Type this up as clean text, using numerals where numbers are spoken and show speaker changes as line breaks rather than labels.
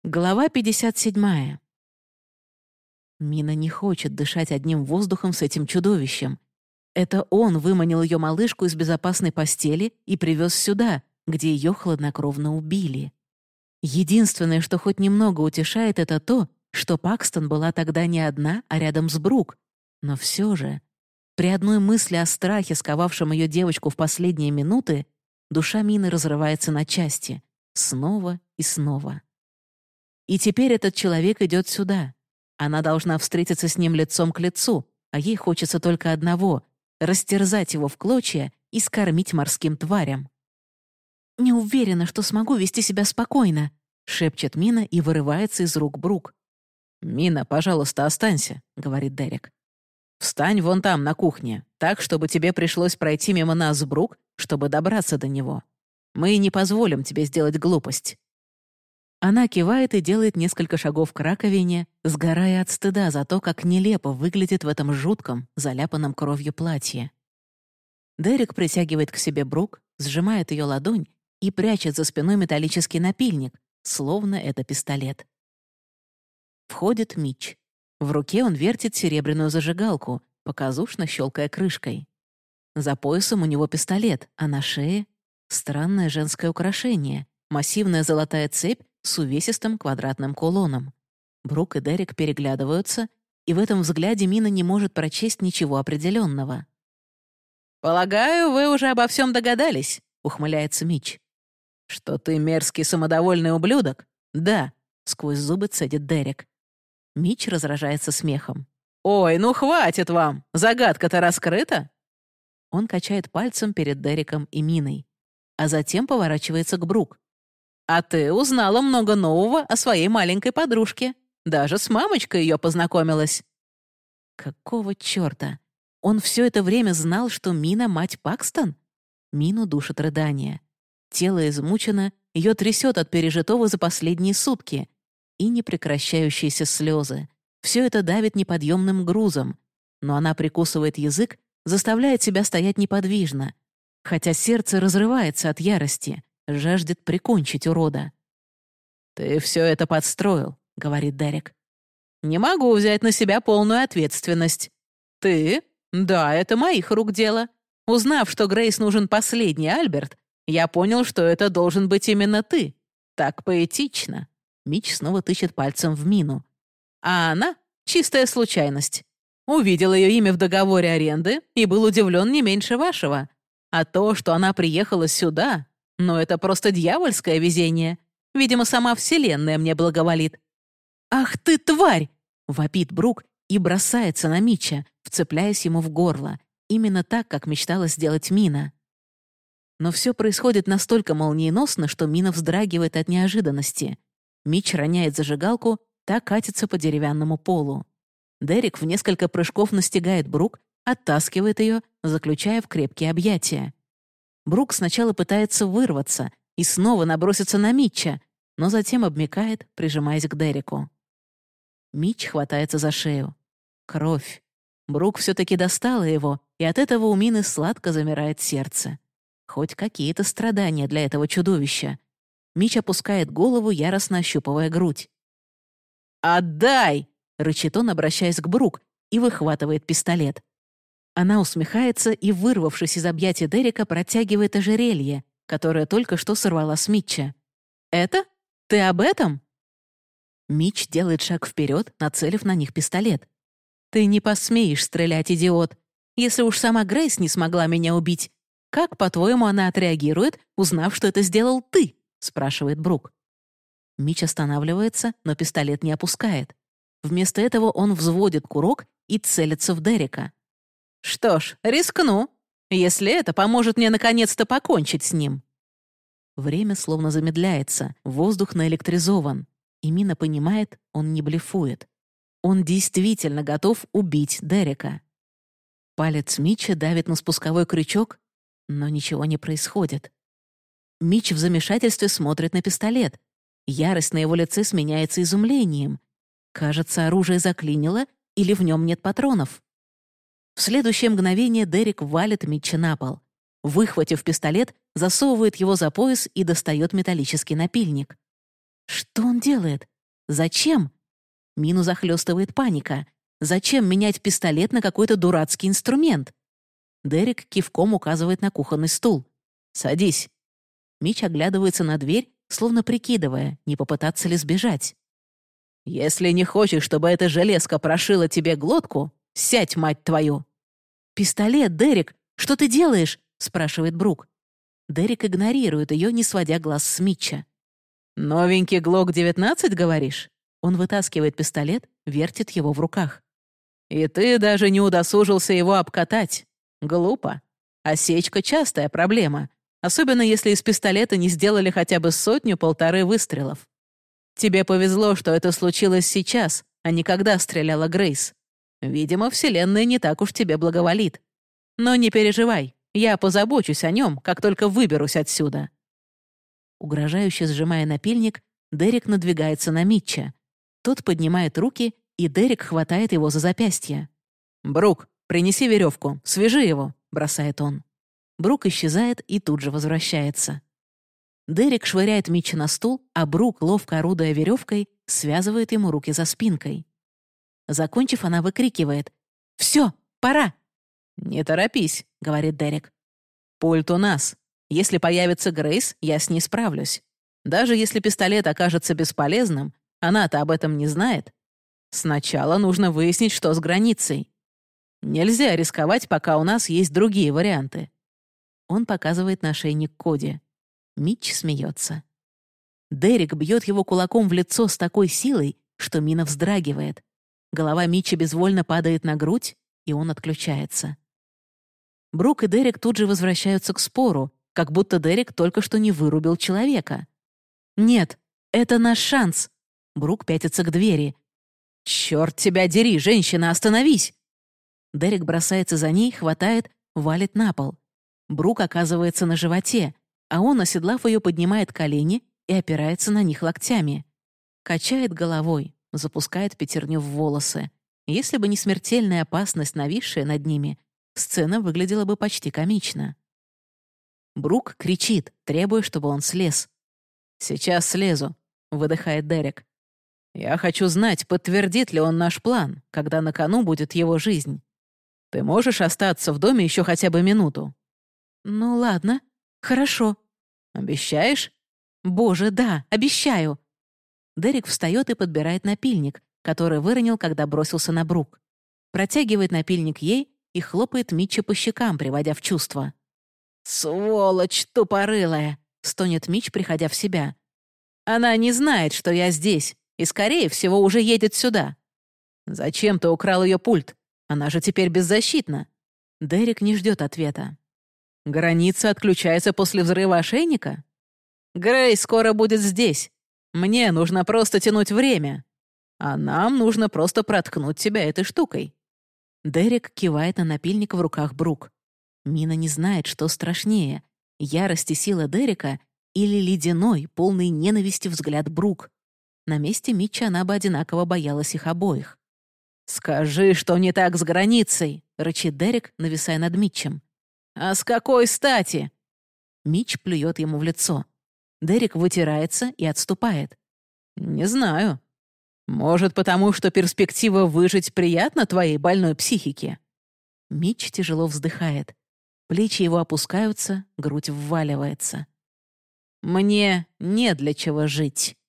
Глава 57. Мина не хочет дышать одним воздухом с этим чудовищем. Это он выманил ее малышку из безопасной постели и привез сюда, где ее хладнокровно убили. Единственное, что хоть немного утешает, это то, что Пакстон была тогда не одна, а рядом с Брук. Но все же, при одной мысли о страхе, сковавшем ее девочку в последние минуты, душа Мины разрывается на части. Снова и снова. И теперь этот человек идет сюда. Она должна встретиться с ним лицом к лицу, а ей хочется только одного — растерзать его в клочья и скормить морским тварям. «Не уверена, что смогу вести себя спокойно», — шепчет Мина и вырывается из рук Брук. «Мина, пожалуйста, останься», — говорит Дерек. «Встань вон там, на кухне, так, чтобы тебе пришлось пройти мимо нас с Брук, чтобы добраться до него. Мы не позволим тебе сделать глупость». Она кивает и делает несколько шагов к раковине, сгорая от стыда за то, как нелепо выглядит в этом жутком, заляпанном кровью платье. Дерек притягивает к себе Брук, сжимает ее ладонь и прячет за спиной металлический напильник, словно это пистолет. Входит Митч. В руке он вертит серебряную зажигалку, показушно щелкая крышкой. За поясом у него пистолет, а на шее — странное женское украшение, массивная золотая цепь с увесистым квадратным кулоном. Брук и Дерек переглядываются, и в этом взгляде Мина не может прочесть ничего определенного. «Полагаю, вы уже обо всем догадались», — ухмыляется Митч. «Что ты мерзкий самодовольный ублюдок?» «Да», — сквозь зубы цедит Дерек. Митч разражается смехом. «Ой, ну хватит вам! Загадка-то раскрыта!» Он качает пальцем перед Дереком и Миной, а затем поворачивается к Брук. «А ты узнала много нового о своей маленькой подружке. Даже с мамочкой ее познакомилась». Какого чёрта? Он все это время знал, что Мина — мать Пакстон? Мину душит рыдание. Тело измучено, ее трясет от пережитого за последние сутки. И непрекращающиеся слезы. Все это давит неподъемным грузом. Но она прикусывает язык, заставляет себя стоять неподвижно. Хотя сердце разрывается от ярости, жаждет прикончить урода. «Ты все это подстроил», — говорит Дерек. «Не могу взять на себя полную ответственность. Ты? Да, это моих рук дело. Узнав, что Грейс нужен последний Альберт, я понял, что это должен быть именно ты. Так поэтично». Митч снова тычет пальцем в Мину. «А она — чистая случайность. Увидел ее имя в договоре аренды и был удивлен не меньше вашего. А то, что она приехала сюда, ну это просто дьявольское везение. Видимо, сама Вселенная мне благоволит». «Ах ты, тварь!» — вопит Брук и бросается на Митча, вцепляясь ему в горло. Именно так, как мечтала сделать Мина. Но все происходит настолько молниеносно, что Мина вздрагивает от неожиданности. Митч роняет зажигалку, та катится по деревянному полу. Дерек в несколько прыжков настигает Брук, оттаскивает ее, заключая в крепкие объятия. Брук сначала пытается вырваться и снова наброситься на Митча, но затем обмякает, прижимаясь к Дереку. Митч хватается за шею. Кровь. Брук все-таки достала его, и от этого у Мины сладко замирает сердце. Хоть какие-то страдания для этого чудовища. Митч опускает голову, яростно ощупывая грудь. «Отдай!» — рычит он, обращаясь к Брук, и выхватывает пистолет. Она усмехается и, вырвавшись из объятий Дерека, протягивает ожерелье, которое только что сорвала с Митча. «Это? Ты об этом?» Митч делает шаг вперед, нацелив на них пистолет. «Ты не посмеешь стрелять, идиот. Если уж сама Грейс не смогла меня убить, как, по-твоему, она отреагирует, узнав, что это сделал ты?» — спрашивает Брук. Митч останавливается, но пистолет не опускает. Вместо этого он взводит курок и целится в Дерека. «Что ж, рискну, если это поможет мне наконец-то покончить с ним». Время словно замедляется, воздух наэлектризован. И Мина понимает, он не блефует. Он действительно готов убить Дерека. Палец Митча давит на спусковой крючок, но ничего не происходит. Митч в замешательстве смотрит на пистолет. Ярость на его лице сменяется изумлением. Кажется, оружие заклинило или в нем нет патронов. В следующее мгновение Дерек валит Митча на пол. Выхватив пистолет, засовывает его за пояс и достает металлический напильник. Что он делает? Зачем? Мину захлестывает паника. Зачем менять пистолет на какой-то дурацкий инструмент? Дерек кивком указывает на кухонный стул. «Садись». Митч оглядывается на дверь, словно прикидывая, не попытаться ли сбежать. «Если не хочешь, чтобы эта железка прошила тебе глотку, сядь, мать твою!» «Пистолет, Дерек! Что ты делаешь?» — спрашивает Брук. Дерек игнорирует ее, не сводя глаз с Митча. «Новенький Глок-19, говоришь?» Он вытаскивает пистолет, вертит его в руках. «И ты даже не удосужился его обкатать. Глупо. Осечка — частая проблема, особенно если из пистолета не сделали хотя бы 100-1,5 выстрелов. Тебе повезло, что это случилось сейчас, а не когда стреляла Грейс. Видимо, Вселенная не так уж тебе благоволит. Но не переживай, я позабочусь о нем, как только выберусь отсюда». Угрожающе сжимая напильник, Дерек надвигается на Митча. Тот поднимает руки, и Дерек хватает его за запястье. «Брук, принеси веревку, свяжи его», — бросает он. Брук исчезает и тут же возвращается. Дерек швыряет Митча на стул, а Брук, ловко орудуя веревкой, связывает ему руки за спинкой. Закончив, она выкрикивает: «Все, пора!» «Не торопись», — говорит Дерек. «Пульт у нас. Если появится Грейс, я с ней справлюсь. Даже если пистолет окажется бесполезным, она-то об этом не знает. Сначала нужно выяснить, что с границей. Нельзя рисковать, пока у нас есть другие варианты». Он показывает нашейник Коди. Митч смеется. Дерек бьет его кулаком в лицо с такой силой, что Мина вздрагивает. Голова Митча безвольно падает на грудь, и он отключается. Брук и Дерек тут же возвращаются к спору, как будто Дерек только что не вырубил человека. «Нет, это наш шанс!» Брук пятится к двери. «Черт тебя дери, женщина, остановись!» Дерек бросается за ней, хватает, валит на пол. Брук оказывается на животе, а он, оседлав ее, поднимает колени и опирается на них локтями. Качает головой, запускает пятерню в волосы. Если бы не смертельная опасность, нависшая над ними, сцена выглядела бы почти комично. Брук кричит, требуя, чтобы он слез. «Сейчас слезу», — выдыхает Дерек. «Я хочу знать, подтвердит ли он наш план, когда на кону будет его жизнь. Ты можешь остаться в доме еще хотя бы минуту?» «Ну ладно, хорошо». «Обещаешь?» «Боже, да, обещаю». Дерек встает и подбирает напильник, который выронил, когда бросился на Брук. Протягивает напильник ей и хлопает Митча по щекам, приводя в чувство. «Сволочь тупорылая!» — стонет Митч, приходя в себя. «Она не знает, что я здесь, и, скорее всего, уже едет сюда. Зачем ты украл ее пульт? Она же теперь беззащитна». Дерек не ждет ответа. «Граница отключается после взрыва ошейника? Грей скоро будет здесь. Мне нужно просто тянуть время. А нам нужно просто проткнуть тебя этой штукой». Дерек кивает на напильник в руках Брук. Мина не знает, что страшнее — ярость и сила Дерека или ледяной, полный ненависти взгляд Брук. На месте Митча она бы одинаково боялась их обоих. «Скажи, что не так с границей!» — рычит Дерек, нависая над Митчем. «А с какой стати?» Митч плюет ему в лицо. Дерек вытирается и отступает. «Не знаю. Может, потому что перспектива выжить приятна твоей больной психике?» Митч тяжело вздыхает. Плечи его опускаются, грудь вваливается. «Мне не для чего жить».